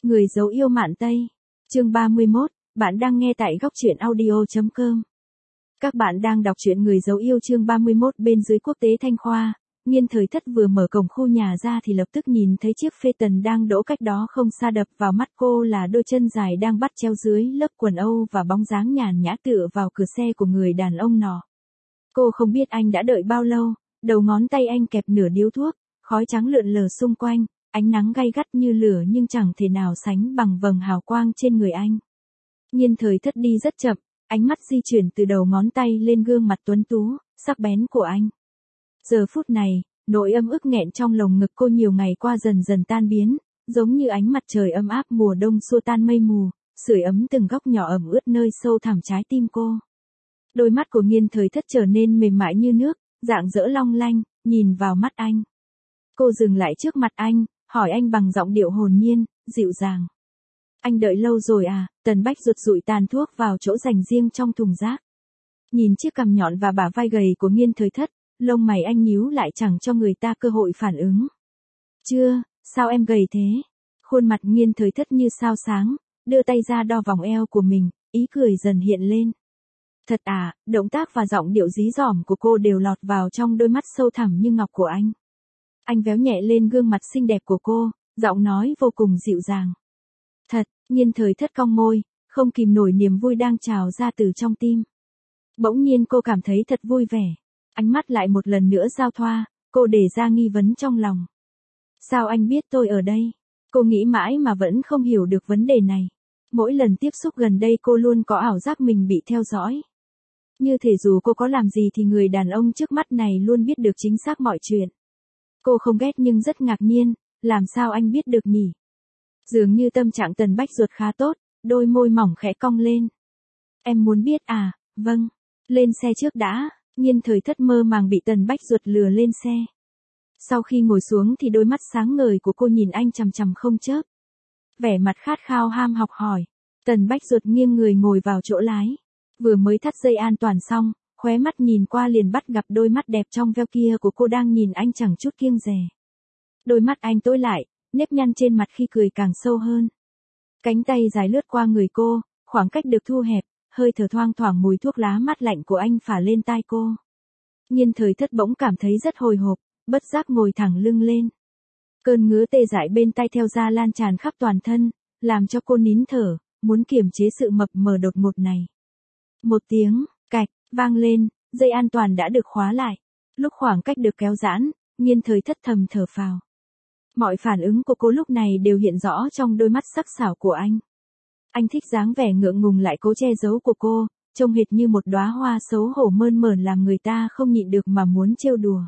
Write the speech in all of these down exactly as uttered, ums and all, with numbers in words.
Người dấu yêu Mạn Tây. Chương ba mươi mốt, bạn đang nghe tại góc truyện audio.com. Các bạn đang đọc truyện Người dấu yêu chương ba mươi mốt bên dưới quốc tế Thanh Khoa. Nghiên Thời Thất vừa mở cổng khu nhà ra thì lập tức nhìn thấy chiếc Phaeton đang đỗ cách đó không xa, đập vào mắt cô là đôi chân dài đang bắt treo dưới lớp quần âu và bóng dáng nhàn nhã tựa vào cửa xe của người đàn ông nọ. Cô không biết anh đã đợi bao lâu, đầu ngón tay anh kẹp nửa điếu thuốc, khói trắng lượn lờ xung quanh, ánh nắng gay gắt như lửa nhưng chẳng thể nào sánh bằng vầng hào quang trên người anh. Nghiên Thời Thất đi rất chậm, ánh mắt di chuyển từ đầu ngón tay lên gương mặt tuấn tú, sắc bén của anh. Giờ phút này, nỗi ấm ức nghẹn trong lồng ngực cô nhiều ngày qua dần dần tan biến, giống như ánh mặt trời ấm áp mùa đông xua tan mây mù, sưởi ấm từng góc nhỏ ẩm ướt nơi sâu thẳm trái tim cô. Đôi mắt của Nghiên Thời Thất trở nên mềm mại như nước, rạng rỡ long lanh, nhìn vào mắt anh. Cô dừng lại trước mặt anh, hỏi anh bằng giọng điệu hồn nhiên, dịu dàng. Anh đợi lâu rồi à? Tần Bách rụt rụi tàn thuốc vào chỗ dành riêng trong thùng rác. Nhìn chiếc cằm nhọn và bả vai gầy của Nghiên Thời Thất, lông mày anh nhíu lại chẳng cho người ta cơ hội phản ứng. Chưa, sao em gầy thế? Khuôn mặt Nghiên Thời Thất như sao sáng, đưa tay ra đo vòng eo của mình, ý cười dần hiện lên. Thật à? Động tác và giọng điệu dí dỏm của cô đều lọt vào trong đôi mắt sâu thẳm như ngọc của anh. Anh véo nhẹ lên gương mặt xinh đẹp của cô, giọng nói vô cùng dịu dàng. Thật, Nghiên Thời Thất cong môi, không kìm nổi niềm vui đang trào ra từ trong tim. Bỗng nhiên cô cảm thấy thật vui vẻ. Ánh mắt lại một lần nữa giao thoa, cô để ra nghi vấn trong lòng. Sao anh biết tôi ở đây? Cô nghĩ mãi mà vẫn không hiểu được vấn đề này. Mỗi lần tiếp xúc gần đây cô luôn có ảo giác mình bị theo dõi. Như thể dù cô có làm gì thì người đàn ông trước mắt này luôn biết được chính xác mọi chuyện. Cô không ghét nhưng rất ngạc nhiên, làm sao anh biết được nhỉ? Dường như tâm trạng Tần Bách ruột khá tốt, đôi môi mỏng khẽ cong lên. Em muốn biết à? Vâng. Lên xe trước đã. Nghiên Thời Thất mơ màng bị Tần Bách ruột lừa lên xe. Sau khi ngồi xuống thì đôi mắt sáng ngời của cô nhìn anh chằm chằm không chớp. Vẻ mặt khát khao ham học hỏi. Tần Bách ruột nghiêng người ngồi vào chỗ lái. Vừa mới thắt dây an toàn xong, khóe mắt nhìn qua liền bắt gặp đôi mắt đẹp trong veo kia của cô đang nhìn anh chẳng chút kiêng dè. Đôi mắt anh tối lại, nếp nhăn trên mặt khi cười càng sâu hơn. Cánh tay dài lướt qua người cô, khoảng cách được thu hẹp, hơi thở thoang thoảng mùi thuốc lá mát lạnh của anh phả lên tai cô. Nghiên Thời Thất bỗng cảm thấy rất hồi hộp, bất giác ngồi thẳng lưng lên. Cơn ngứa tê dại bên tai theo da lan tràn khắp toàn thân, làm cho cô nín thở, muốn kiềm chế sự mập mờ đột ngột này. Một tiếng, cạch, vang lên, dây an toàn đã được khóa lại. Lúc khoảng cách được kéo giãn, Nghiên Thời Thất thầm thở phào. Mọi phản ứng của cô lúc này đều hiện rõ trong đôi mắt sắc sảo của anh. Anh thích dáng vẻ ngượng ngùng lại cố che giấu của cô, trông hệt như một đóa hoa xấu hổ mơn mởn làm người ta không nhịn được mà muốn trêu đùa.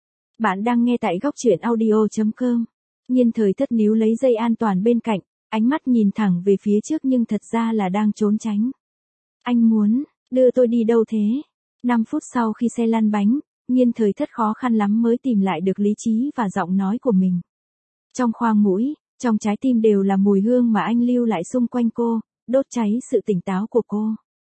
Bạn đang nghe tại góc truyện audio.com. Nghiên Thời Thất níu lấy dây an toàn bên cạnh, ánh mắt nhìn thẳng về phía trước nhưng thật ra là đang trốn tránh. Anh muốn, đưa tôi đi đâu thế? năm phút sau khi xe lăn bánh, Nghiên Thời Thất khó khăn lắm mới tìm lại được lý trí và giọng nói của mình. Trong khoang mũi, trong trái tim đều là mùi hương mà anh lưu lại xung quanh cô, đốt cháy sự tỉnh táo của cô.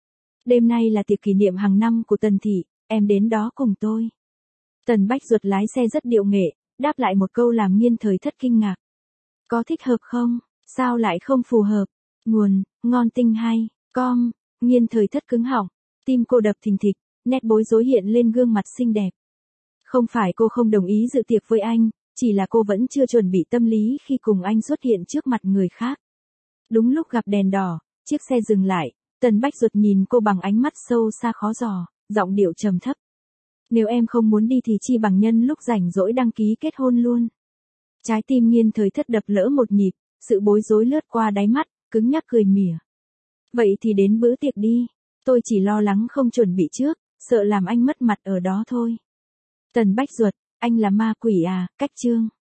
Đêm nay là tiệc kỷ niệm hàng năm của Tần thị, em đến đó cùng tôi. Tần Bách ruột lái xe rất điệu nghệ, đáp lại một câu làm Nghiên Thời Thất kinh ngạc. Có thích hợp không? Sao lại không phù hợp? Nguồn, ngon tinh hay, com. Nghiên Thời Thất cứng họng, tim cô đập thình thịch, nét bối rối hiện lên gương mặt xinh đẹp. Không phải cô không đồng ý dự tiệc với anh, chỉ là cô vẫn chưa chuẩn bị tâm lý khi cùng anh xuất hiện trước mặt người khác. Đúng lúc gặp đèn đỏ, chiếc xe dừng lại, Tần Bách ruột nhìn cô bằng ánh mắt sâu xa khó dò, giọng điệu trầm thấp. Nếu em không muốn đi thì chi bằng nhân lúc rảnh rỗi đăng ký kết hôn luôn. Trái tim Nghiên Thời Thất đập lỡ một nhịp, sự bối rối lướt qua đáy mắt, cứng nhắc cười mỉa. Vậy thì đến bữa tiệc đi, tôi chỉ lo lắng không chuẩn bị trước, sợ làm anh mất mặt ở đó thôi. Tần Bách ruột, anh là ma quỷ à? Cách chương.